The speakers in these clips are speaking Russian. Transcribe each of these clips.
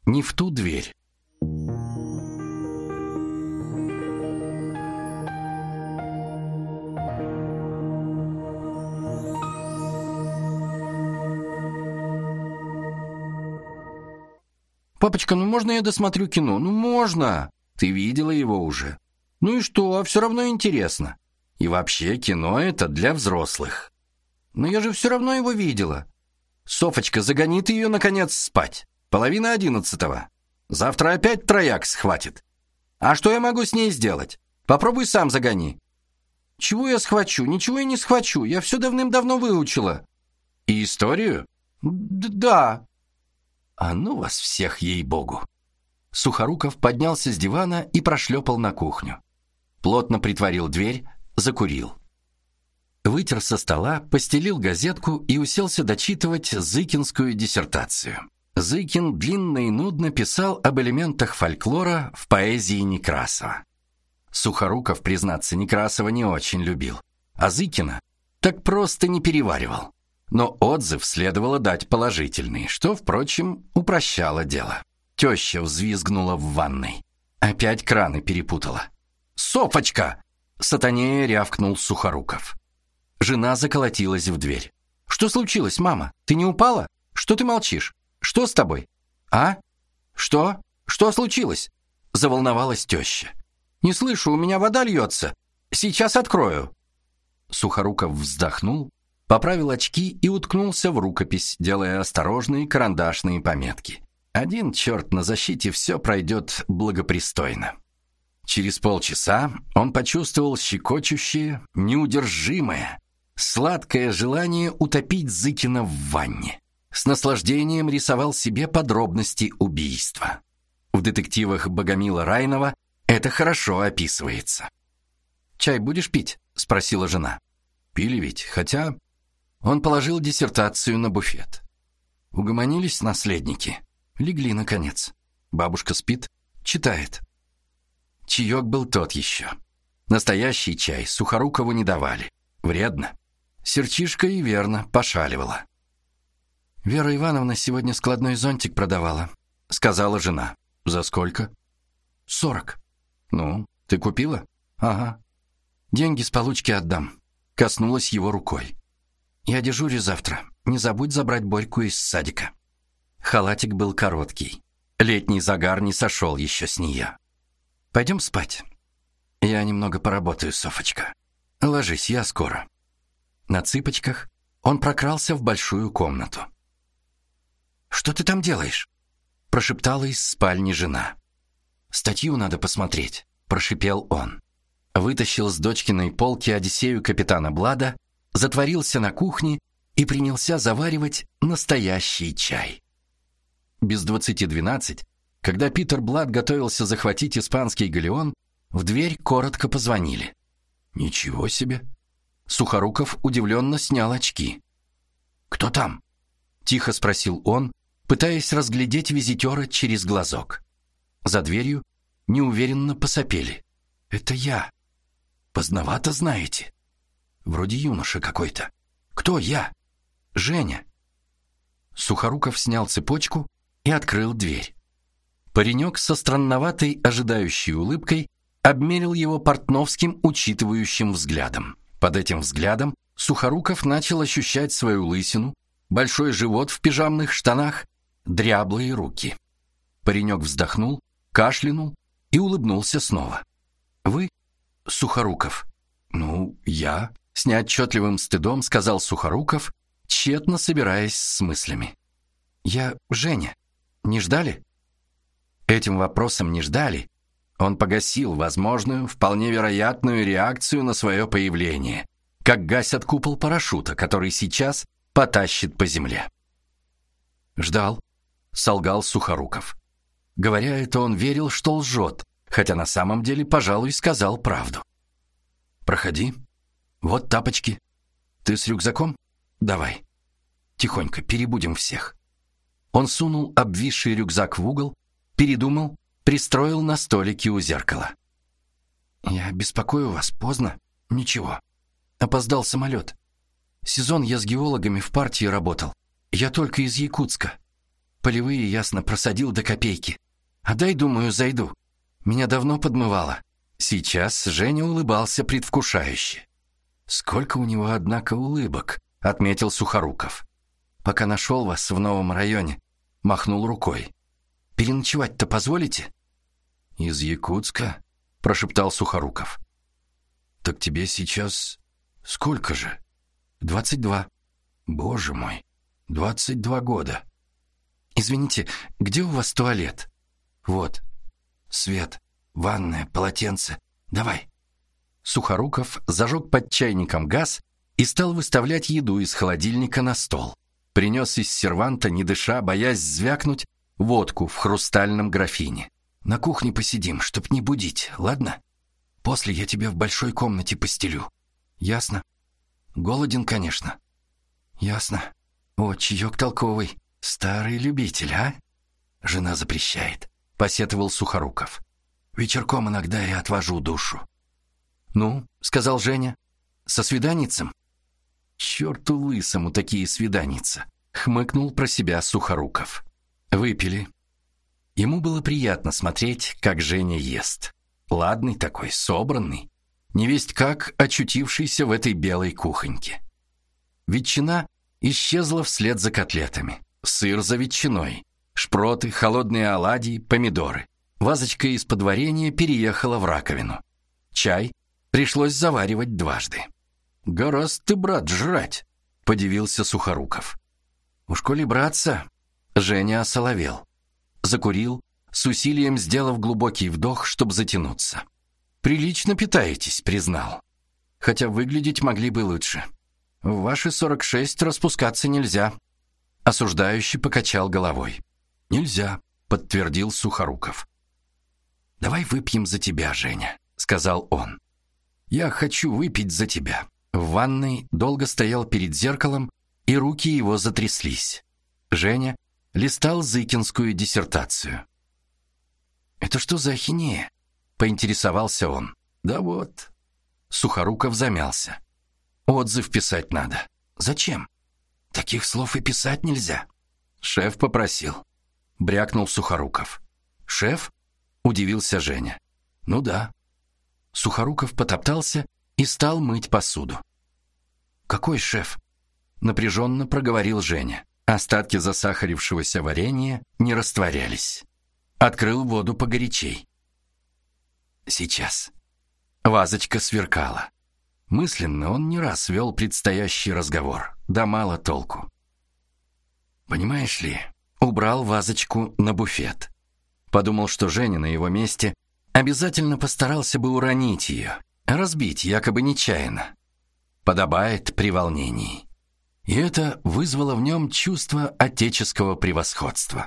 не в ту дверь. «Папочка, ну можно я досмотрю кино?» «Ну можно. Ты видела его уже». «Ну и что? Все равно интересно. И вообще кино это для взрослых». «Но я же все равно его видела». «Софочка, загони ты ее, наконец, спать. 10:30. Завтра опять трояк схватит. А что я могу с ней сделать? Попробуй сам загони». «Чего я схвачу? Ничего я не схвачу. Я все давным-давно выучила». «И историю?» «Да». «А ну вас всех, ей-богу!» Сухоруков поднялся с дивана и прошлепал на кухню. Плотно притворил дверь, закурил. Вытер со стола, постелил газетку и уселся дочитывать зыкинскую диссертацию. Зыкин длинно и нудно писал об элементах фольклора в поэзии Некрасова. Сухоруков, признаться, Некрасова не очень любил, а Зыкина так просто не переваривал. Но отзыв следовало дать положительный, что, впрочем, упрощало дело. Теща взвизгнула в ванной. Опять краны перепутала. «Софочка!» — сатанея рявкнул Сухоруков. Жена заколотилась в дверь. «Что случилось, мама? Ты не упала? Что ты молчишь? Что с тобой?» «А? Что? Что случилось?» — заволновалась теща. «Не слышу, у меня вода льется. Сейчас открою». Сухоруков вздохнул, поправил очки и уткнулся в рукопись, делая осторожные карандашные пометки. Один черт на защите, все пройдет благопристойно. Через полчаса он почувствовал щекочущее, неудержимое, сладкое желание утопить Зыкина в ванне. С наслаждением рисовал себе подробности убийства. В детективах Богомила Райнова это хорошо описывается. «Чай будешь пить?» — спросила жена. «Пили ведь, хотя...» Он положил диссертацию на буфет. Угомонились наследники. Легли, наконец. Бабушка спит, читает. Чаек был тот еще. Настоящий чай Сухорукову не давали. Вредно. Серчишка и верно пошаливала. «Вера Ивановна сегодня складной зонтик продавала», — сказала жена. «За сколько?» «40». «Ну, ты купила?» «Ага. Деньги с получки отдам». Коснулась его рукой. «Я дежурю завтра. Не забудь забрать Борьку из садика». Халатик был короткий. Летний загар не сошел еще с нее. «Пойдем спать. Я немного поработаю, Софочка. Ложись, я скоро». На цыпочках он прокрался в большую комнату. «Что ты там делаешь?» — прошептала из спальни жена. «Статью надо посмотреть», — прошипел он. Вытащил с дочкиной полки Одиссею капитана Блада, затворился на кухне и принялся заваривать настоящий чай. Без 11:50, когда Питер Блад готовился захватить испанский галеон, в дверь коротко позвонили. «Ничего себе!» Сухоруков удивленно снял очки. «Кто там?» — тихо спросил он, пытаясь разглядеть визитера через глазок. За дверью неуверенно посопели. «Это я. Поздновато знаете. Вроде юноша какой-то. Кто я?» «Женя». Сухоруков снял цепочку и открыл дверь. Паренек со странноватой ожидающей улыбкой обмерил его портновским учитывающим взглядом. Под этим взглядом Сухоруков начал ощущать свою лысину, большой живот в пижамных штанах, дряблые руки. Паренек вздохнул, кашлянул и улыбнулся снова. «Вы, Сухоруков?» «Ну, я», — с неотчетливым стыдом сказал Сухоруков, тщетно собираясь с мыслями. «Я Женя. Не ждали?» Этим вопросом не ждали. Он погасил возможную, вполне вероятную реакцию на свое появление, как гасят купол парашюта, который сейчас потащит по земле. «Ждал», — солгал Сухоруков. Говоря это, он верил, что лжет, хотя на самом деле, пожалуй, сказал правду. «Проходи. Вот тапочки. Ты с рюкзаком? Давай. Тихонько, перебудем всех». Он сунул обвисший рюкзак в угол, передумал, пристроил на столике у зеркала. «Я беспокою вас, поздно? Ничего. Опоздал самолет. Сезон я с геологами в партии работал. Я только из Якутска». Полевые, ясно, просадил до копейки. А дай, думаю, зайду. Меня давно подмывало». Сейчас Женя улыбался предвкушающе. «Сколько у него, однако, улыбок», — отметил Сухоруков. «Пока нашел вас в новом районе», — махнул рукой. «Переночевать-то позволите?» «Из Якутска?» — прошептал Сухоруков. «Так тебе сейчас сколько же?» 22. «Боже мой, 22 года». «Извините, где у вас туалет?» «Вот. Свет, ванная, полотенце. Давай». Сухоруков зажег под чайником газ и стал выставлять еду из холодильника на стол. Принес из серванта, не дыша, боясь звякнуть, водку в хрустальном графине. «На кухне посидим, чтоб не будить, ладно? После я тебе в большой комнате постелю». «Ясно. Голоден, конечно». «Ясно. О, чаек толковый. Старый любитель, а?» «Жена запрещает», — посетовал Сухоруков. «Вечерком иногда я отвожу душу». «Ну», — сказал Женя, — «со свиданицем?» «Черту лысому такие свиданица», — хмыкнул про себя Сухоруков. Выпили. Ему было приятно смотреть, как Женя ест. Ладный такой, собранный, невесть как очутившийся в этой белой кухоньке. Ветчина исчезла вслед за котлетами. Сыр за ветчиной. Шпроты, холодные оладьи, помидоры. Вазочка из-под варенья переехала в раковину. Чай пришлось заваривать дважды. «Гораздо ты, брат, жрать», — подивился Сухоруков. «Уж коли браться...» Женя осоловел. Закурил, с усилием сделав глубокий вдох, чтобы затянуться. «Прилично питаетесь», — признал. «Хотя выглядеть могли бы лучше. В ваши 46 распускаться нельзя». Осуждающе покачал головой. «Нельзя», — подтвердил Сухоруков. «Давай выпьем за тебя, Женя», — сказал он. «Я хочу выпить за тебя». В ванной долго стоял перед зеркалом, и руки его затряслись. Женя листал зыкинскую диссертацию. «Это что за ахинея?» — поинтересовался он. «Да вот». Сухоруков замялся. «Отзыв писать надо». «Зачем? Таких слов и писать нельзя». «Шеф попросил», — брякнул Сухоруков. «Шеф?» — удивился Женя. «Ну да». Сухоруков потоптался и стал мыть посуду. «Какой шеф?» — напряженно проговорил Женя. Остатки засахарившегося варенья не растворялись. Открыл воду погорячей. «Сейчас». Вазочка сверкала. Мысленно он не раз вел предстоящий разговор, да мало толку. «Понимаешь ли, убрал вазочку на буфет. Подумал, что Женя на его месте обязательно постарался бы уронить ее, разбить якобы нечаянно. Подобает при волнении». И это вызвало в нем чувство отеческого превосходства.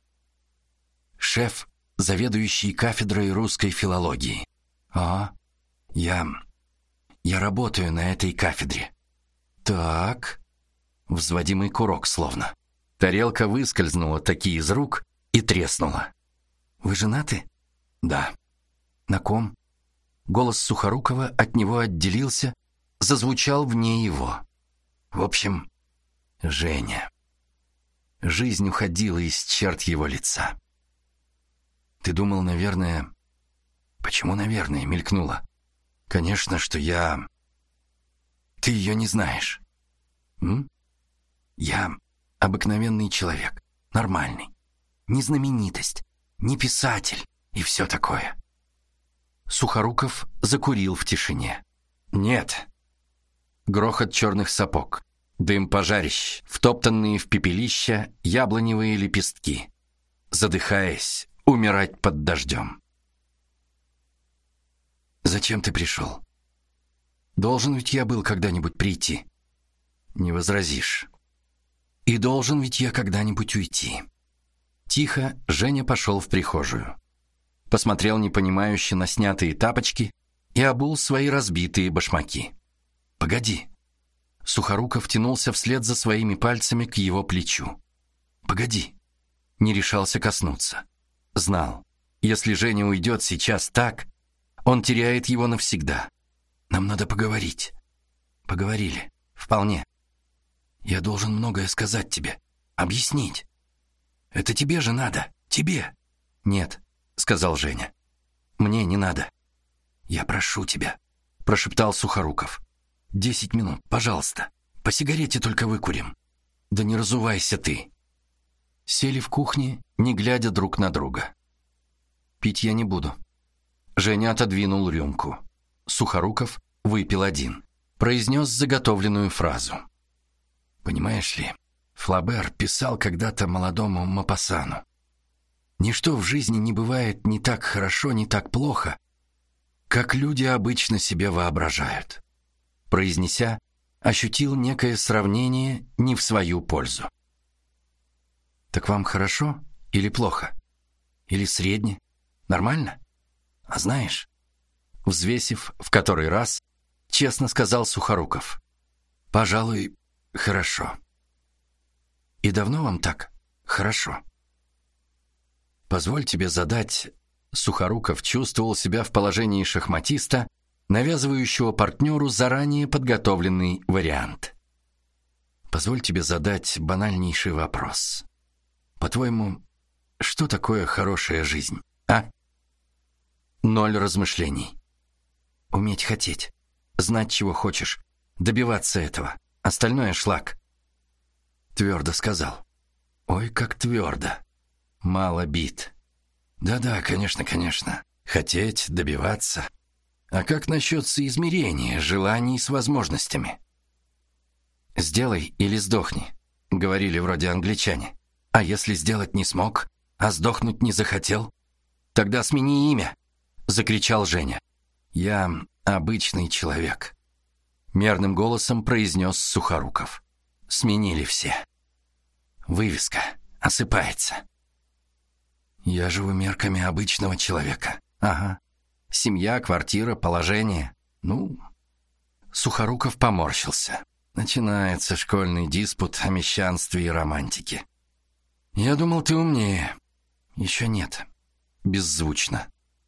Шеф, заведующий кафедрой русской филологии. «А, я работаю на этой кафедре». «Так...» Взводимый курок словно. Тарелка выскользнула таки из рук и треснула. «Вы женаты?» «Да». «На ком?» Голос Сухорукова от него отделился, зазвучал вне его. «В общем, Женя». Жизнь уходила из черт его лица. «Ты думал, наверное...» «Почему, наверное?» — мелькнуло. «Конечно, что я...» «Ты ее не знаешь». «М? Я обыкновенный человек, нормальный. Не знаменитость, не писатель и все такое». Сухоруков закурил в тишине. «Нет». Грохот черных сапог, дым пожарищ, втоптанные в пепелища яблоневые лепестки. Задыхаясь, умирать под дождем. «Зачем ты пришел? Должен ведь я был когда-нибудь прийти». «Не возразишь. И должен ведь я когда-нибудь уйти». Тихо Женя пошел в прихожую. Посмотрел непонимающе на снятые тапочки и обул свои разбитые башмаки. «Погоди». Сухоруков тянулся вслед за своими пальцами к его плечу. «Погоди». Не решался коснуться. Знал, если Женя уйдет сейчас так, он теряет его навсегда. «Нам надо поговорить». «Поговорили. Вполне. Я должен многое сказать тебе. Объяснить». Это тебе же надо, тебе!» «Нет», — сказал Женя. «Мне не надо». «Я прошу тебя», — прошептал Сухоруков. 10 минут, пожалуйста. По сигарете только выкурим». «Да не разувайся ты». Сели в кухне, не глядя друг на друга. «Пить я не буду». Женя отодвинул рюмку. Сухоруков выпил один. Произнес заготовленную фразу. «Понимаешь ли, Флабер писал когда-то молодому Мопассану: ничто в жизни не бывает ни так хорошо, ни так плохо, как люди обычно себе воображают». Произнеся, ощутил некое сравнение не в свою пользу. «Так вам хорошо или плохо? Или средне? Нормально? А знаешь...» Взвесив в который раз, честно сказал Сухоруков: «Пожалуй, хорошо». «И давно вам так хорошо?» «Позволь тебе задать...» Сухоруков чувствовал себя в положении шахматиста, навязывающего партнеру заранее подготовленный вариант. «Позволь тебе задать банальнейший вопрос. По-твоему, что такое хорошая жизнь, а?» 0 размышлений. Уметь хотеть, знать, чего хочешь, добиваться этого. Остальное шлак. Твердо сказал. Ой, как твердо. Мало бит. Да-да, конечно, конечно. Хотеть, добиваться. А как насчет соизмерения желаний с возможностями? «Сделай или сдохни», — говорили вроде англичане. А если сделать не смог, а сдохнуть не захотел? Тогда смени имя, — закричал Женя. «Я обычный человек», — мерным голосом произнес Сухоруков. «Сменили все. Вывеска осыпается». «Я живу мерками обычного человека». «Ага. Семья, квартира, положение. Ну...» Сухоруков поморщился. Начинается школьный диспут о мещанстве и романтике. «Я думал, ты умнее». «Еще нет». Беззвучно.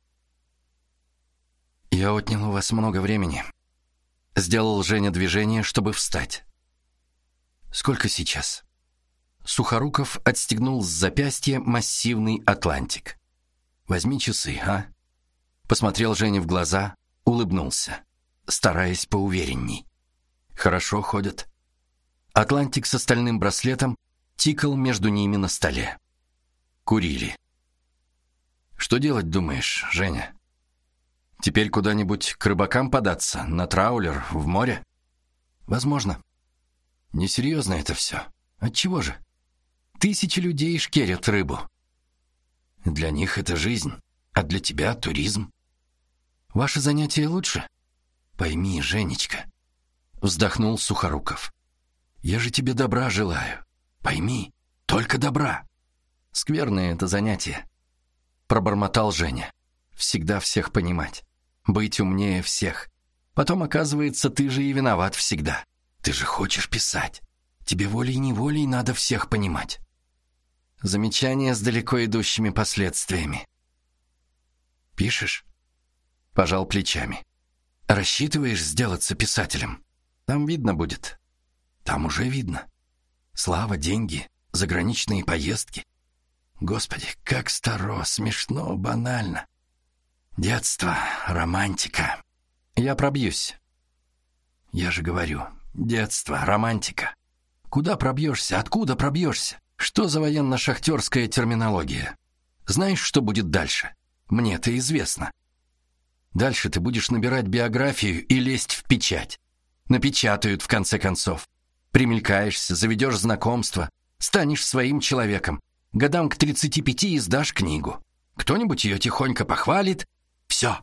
«Я отнял у вас много времени». Сделал Женя движение, чтобы встать. «Сколько сейчас?» Сухоруков отстегнул с запястья массивный атлантик. «Возьми часы, а?» Посмотрел Жене в глаза, улыбнулся, стараясь поуверенней. «Хорошо ходят». Атлантик с остальным браслетом тикал между ними на столе. Курили. «Что делать, думаешь, Женя? Теперь куда-нибудь к рыбакам податься, на траулер, в море?» «Возможно». «Несерьезно это все. Отчего же? 1000 людей шкерят рыбу. Для них это жизнь, а для тебя туризм. Ваше занятие лучше? Пойми, Женечка», — вздохнул Сухоруков. «Я же тебе добра желаю. Пойми, только добра». «Скверное это занятие», — пробормотал Женя. «Всегда всех понимать, быть умнее всех. Потом, оказывается, ты же и виноват всегда. Ты же хочешь писать. Тебе волей-неволей надо всех понимать». Замечание с далеко идущими последствиями. «Пишешь?» Пожал плечами. «Рассчитываешь сделаться писателем? Там видно будет». «Там уже видно. Слава, деньги, заграничные поездки. Господи, как старо, смешно, банально. Детство, романтика. Я пробьюсь». «Я же говорю, детство, романтика. Куда пробьешься, откуда пробьешься? Что за военно-шахтерская терминология? Знаешь, что будет дальше? Мне это известно. Дальше ты будешь набирать биографию и лезть в печать. Напечатают, в конце концов. Примелькаешься, заведешь знакомство, станешь своим человеком. Годам к 35 издашь книгу. Кто-нибудь ее тихонько похвалит. Все.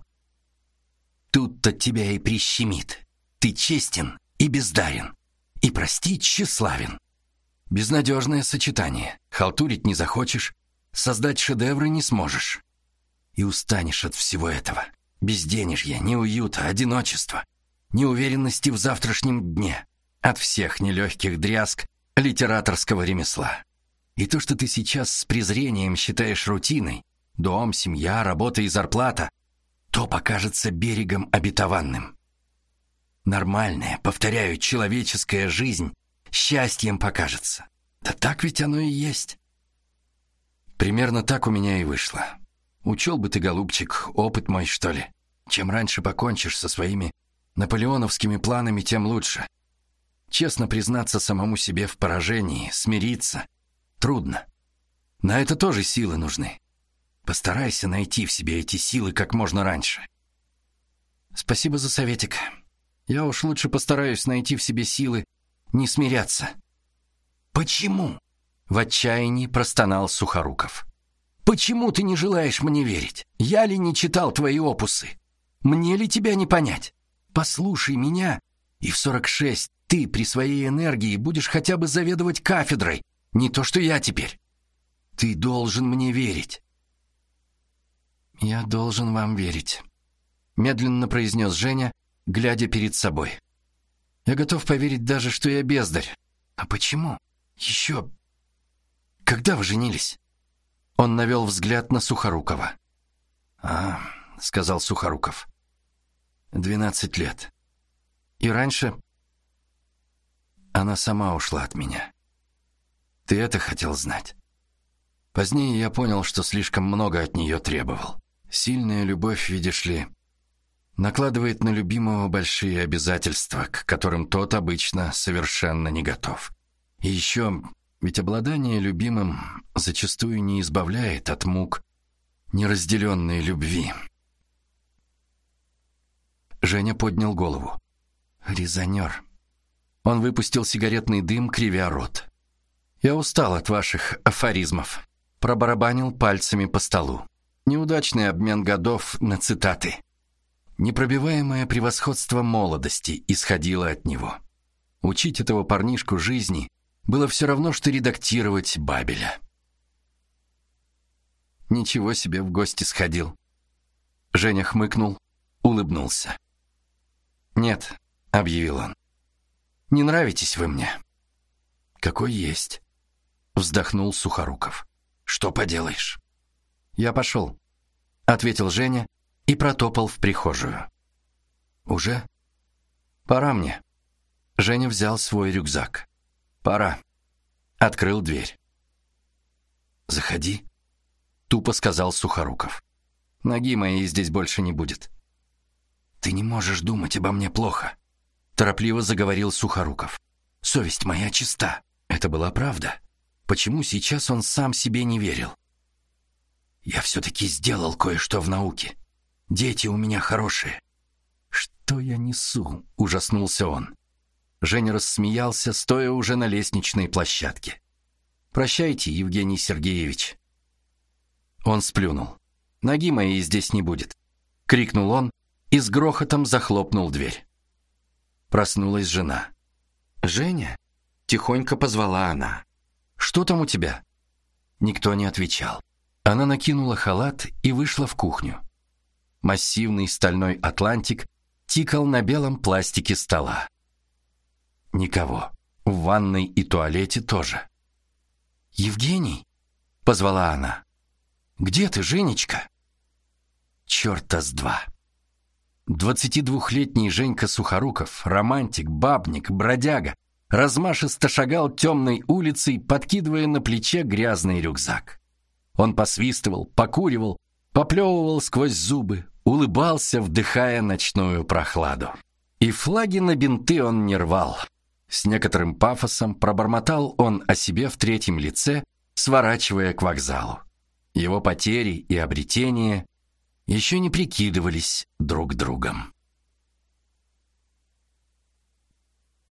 Тут-то тебя и прищемит. Ты честен и бездарен. И простить тщеславен. Безнадежное сочетание. Халтурить не захочешь, создать шедевры не сможешь. И устанешь от всего этого. Безденежья, неуюта, одиночества, неуверенности в завтрашнем дне. От всех нелегких дрязг литераторского ремесла. И то, что ты сейчас с презрением считаешь рутиной, дом, семья, работа и зарплата, то покажется берегом обетованным. Нормальная, повторяю, человеческая жизнь счастьем покажется. Да так ведь оно и есть. Примерно так у меня и вышло. Учел бы ты, голубчик, опыт мой, что ли. Чем раньше покончишь со своими наполеоновскими планами, тем лучше. Честно признаться самому себе в поражении, смириться трудно. На это тоже силы нужны. Постарайся найти в себе эти силы как можно раньше. Спасибо за советик. Я уж лучше постараюсь найти в себе силы не смиряться. Почему? В отчаянии простонал Сухоруков. Почему ты не желаешь мне верить? Я ли не читал твои опусы? Мне ли тебя не понять? Послушай меня, и в 46 ты при своей энергии будешь хотя бы заведовать кафедрой, не то что я теперь. Ты должен мне верить. Я должен вам верить, медленно произнес Женя, глядя перед собой. Я готов поверить даже, что я бездарь. А почему? Еще... Когда вы женились? Он навел взгляд на Сухорукова. Сказал Сухоруков. 12 лет. И раньше она сама ушла от меня. Ты это хотел знать? Позднее я понял, что слишком много от нее требовал. Сильная любовь, видишь ли, накладывает на любимого большие обязательства, к которым тот обычно совершенно не готов. И еще, ведь обладание любимым зачастую не избавляет от мук неразделенной любви. Женя поднял голову. Резонер. Он выпустил сигаретный дым, кривя рот. Я устал от ваших афоризмов. Пробарабанил пальцами по столу. Неудачный обмен годов на цитаты. Непробиваемое превосходство молодости исходило от него. Учить этого парнишку жизни было все равно, что редактировать Бабеля. Ничего себе, в гости сходил. Женя хмыкнул, улыбнулся. «Нет», — объявил он, — «не нравитесь вы мне». «Какой есть», — вздохнул Сухоруков. «Что поделаешь?» «Я пошел», — ответил Женя и протопал в прихожую. «Уже? Пора мне». Женя взял свой рюкзак. «Пора». Открыл дверь. «Заходи», — тупо сказал Сухоруков. «Ноги моей здесь больше не будет». «Ты не можешь думать обо мне плохо», — торопливо заговорил Сухоруков. «Совесть моя чиста». Это была правда. Почему сейчас он сам себе не верил? «Я все-таки сделал кое-что в науке. Дети у меня хорошие». «Что я несу?» — ужаснулся он. Женя рассмеялся, стоя уже на лестничной площадке. «Прощайте, Евгений Сергеевич». Он сплюнул. «Ноги моей здесь не будет», — крикнул он и с грохотом захлопнул дверь. Проснулась жена. «Женя?» — тихонько позвала она. «Что там у тебя?» Никто не отвечал. Она накинула халат и вышла в кухню. Массивный стальной атлантик тикал на белом пластике стола. Никого. В ванной и туалете тоже. «Евгений?» — позвала она. «Где ты, Женечка?» Чёрта с два. 22-летний Женька Сухоруков, романтик, бабник, бродяга, размашисто шагал темной улицей, подкидывая на плече грязный рюкзак. Он посвистывал, покуривал, поплевывал сквозь зубы, улыбался, вдыхая ночную прохладу. И флаги на бинты он не рвал. С некоторым пафосом пробормотал он о себе в третьем лице, сворачивая к вокзалу. Его потери и обретения еще не прикидывались друг другом.